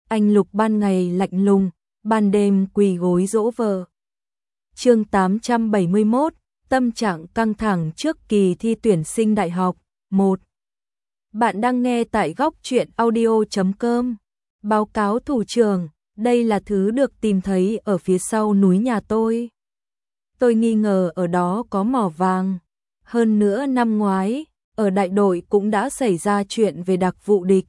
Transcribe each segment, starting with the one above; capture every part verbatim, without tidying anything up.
anh Lục ban ngày lạnh lùng, ban đêm quỳ gối dỗ vợ. Chương tám trăm bảy mươi mốt, tâm trạng căng thẳng trước kỳ thi tuyển sinh đại học. một. Bạn đang nghe tại góc truyện audio chấm com. Báo cáo thủ trưởng, đây là thứ được tìm thấy ở phía sau núi nhà tôi. Tôi nghi ngờ ở đó có mỏ vàng. Hơn nữa năm ngoái, ở đại đội cũng đã xảy ra chuyện về đặc vụ địch.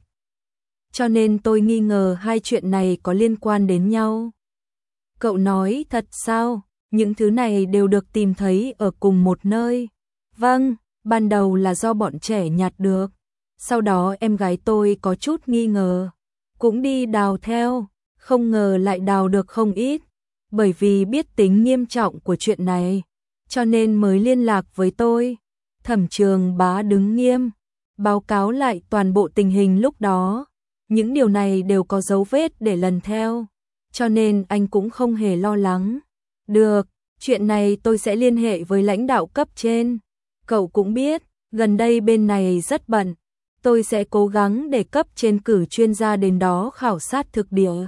Cho nên tôi nghi ngờ hai chuyện này có liên quan đến nhau. Cậu nói thật sao? Những thứ này đều được tìm thấy ở cùng một nơi. Vâng, ban đầu là do bọn trẻ nhặt được. Sau đó em gái tôi có chút nghi ngờ, cũng đi đào theo, không ngờ lại đào được không ít. Bởi vì biết tính nghiêm trọng của chuyện này, cho nên mới liên lạc với tôi. Thẩm Trường Bá đứng nghiêm, báo cáo lại toàn bộ tình hình lúc đó. Những điều này đều có dấu vết để lần theo, cho nên anh cũng không hề lo lắng. Được, chuyện này tôi sẽ liên hệ với lãnh đạo cấp trên. Cậu cũng biết, gần đây bên này rất bận. Tôi sẽ cố gắng để cấp trên cử chuyên gia đến đó khảo sát thực địa.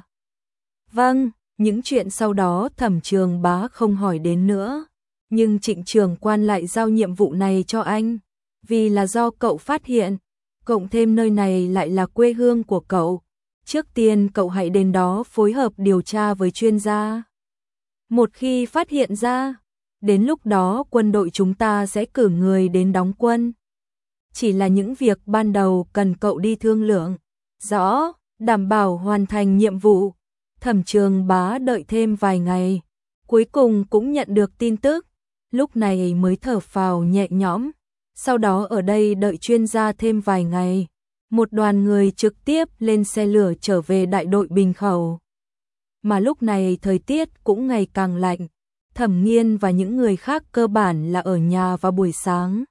Vâng, những chuyện sau đó Thẩm Trường Bá không hỏi đến nữa. Nhưng Trịnh trưởng quan lại giao nhiệm vụ này cho anh. Vì là do cậu phát hiện, cộng thêm nơi này lại là quê hương của cậu. Trước tiên cậu hãy đến đó phối hợp điều tra với chuyên gia. Một khi phát hiện ra, đến lúc đó quân đội chúng ta sẽ cử người đến đóng quân. Chỉ là những việc ban đầu cần cậu đi thương lượng. Rõ, đảm bảo hoàn thành nhiệm vụ. Thẩm Trường Bá đợi thêm vài ngày. Cuối cùng cũng nhận được tin tức. Lúc này mới thở phào nhẹ nhõm. Sau đó ở đây đợi chuyên gia thêm vài ngày. Một đoàn người trực tiếp lên xe lửa trở về đại đội Bình Khẩu. Mà lúc này thời tiết cũng ngày càng lạnh. Thẩm Nghiên và những người khác cơ bản là ở nhà vào buổi sáng.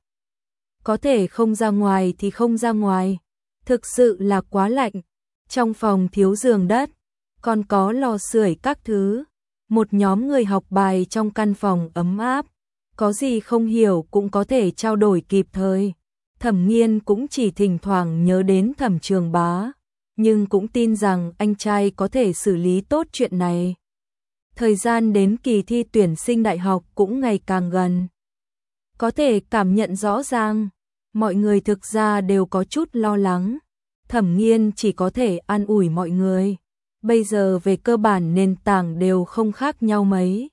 Có thể không ra ngoài thì không ra ngoài. Thực sự là quá lạnh. Trong phòng thiếu giường đất, còn có lò sưởi các thứ. Một nhóm người học bài trong căn phòng ấm áp. Có gì không hiểu cũng có thể trao đổi kịp thời. Thẩm Nghiên cũng chỉ thỉnh thoảng nhớ đến Thẩm Trường Bá, nhưng cũng tin rằng anh trai có thể xử lý tốt chuyện này. Thời gian đến kỳ thi tuyển sinh đại học cũng ngày càng gần. Có thể cảm nhận rõ ràng, mọi người thực ra đều có chút lo lắng. Thẩm Nghiên chỉ có thể an ủi mọi người. Bây giờ về cơ bản nền tảng đều không khác nhau mấy.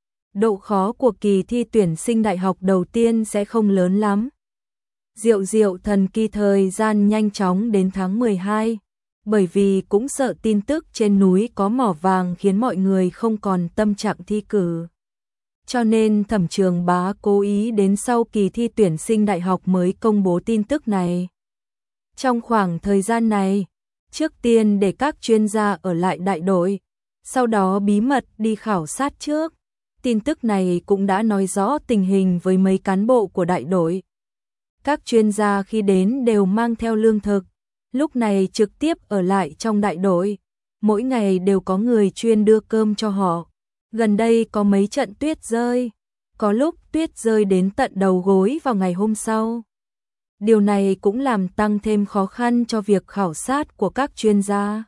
Độ khó của kỳ thi tuyển sinh đại học đầu tiên sẽ không lớn lắm. Diệu diệu thần kỳ thời gian nhanh chóng đến tháng mười hai, bởi vì cũng sợ tin tức trên núi có mỏ vàng khiến mọi người không còn tâm trạng thi cử. Cho nên Thẩm Trường Bá cố ý đến sau kỳ thi tuyển sinh đại học mới công bố tin tức này. Trong khoảng thời gian này, trước tiên để các chuyên gia ở lại đại đội, sau đó bí mật đi khảo sát trước. Tin tức này cũng đã nói rõ tình hình với mấy cán bộ của đại đội. Các chuyên gia khi đến đều mang theo lương thực, lúc này trực tiếp ở lại trong đại đội. Mỗi ngày đều có người chuyên đưa cơm cho họ. Gần đây có mấy trận tuyết rơi, có lúc tuyết rơi đến tận đầu gối vào ngày hôm sau. Điều này cũng làm tăng thêm khó khăn cho việc khảo sát của các chuyên gia.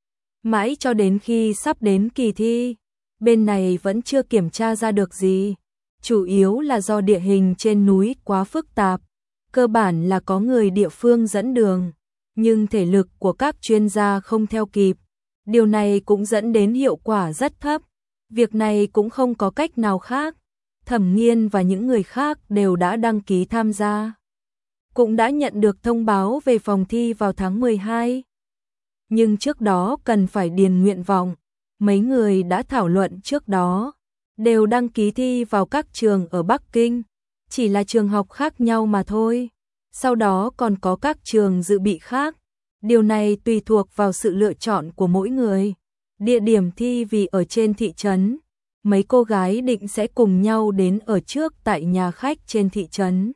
Mãi cho đến khi sắp đến kỳ thi, bên này vẫn chưa kiểm tra ra được gì. Chủ yếu là do địa hình trên núi quá phức tạp. Cơ bản là có người địa phương dẫn đường, nhưng thể lực của các chuyên gia không theo kịp. Điều này cũng dẫn đến hiệu quả rất thấp. Việc này cũng không có cách nào khác. Thẩm Nghiên và những người khác đều đã đăng ký tham gia. Cũng đã nhận được thông báo về phòng thi vào tháng mười hai. Nhưng trước đó cần phải điền nguyện vọng. Mấy người đã thảo luận trước đó, đều đăng ký thi vào các trường ở Bắc Kinh. Chỉ là trường học khác nhau mà thôi. Sau đó còn có các trường dự bị khác. Điều này tùy thuộc vào sự lựa chọn của mỗi người. Địa điểm thi vì ở trên thị trấn. Mấy cô gái định sẽ cùng nhau đến ở trước tại nhà khách trên thị trấn.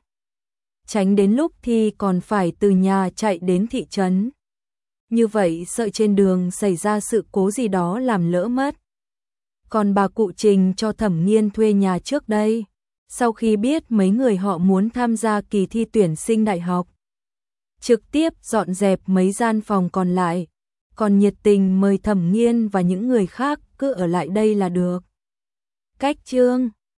Tránh đến lúc thi còn phải từ nhà chạy đến thị trấn. Như vậy sợ trên đường xảy ra sự cố gì đó làm lỡ mất. Còn bà cụ Trình cho Thẩm Nghiên thuê nhà trước đây. Sau khi biết mấy người họ muốn tham gia kỳ thi tuyển sinh đại học, trực tiếp dọn dẹp mấy gian phòng còn lại. còn nhiệt tình mời Thẩm Nghiên và những người khác cứ ở lại đây là được. Cách chương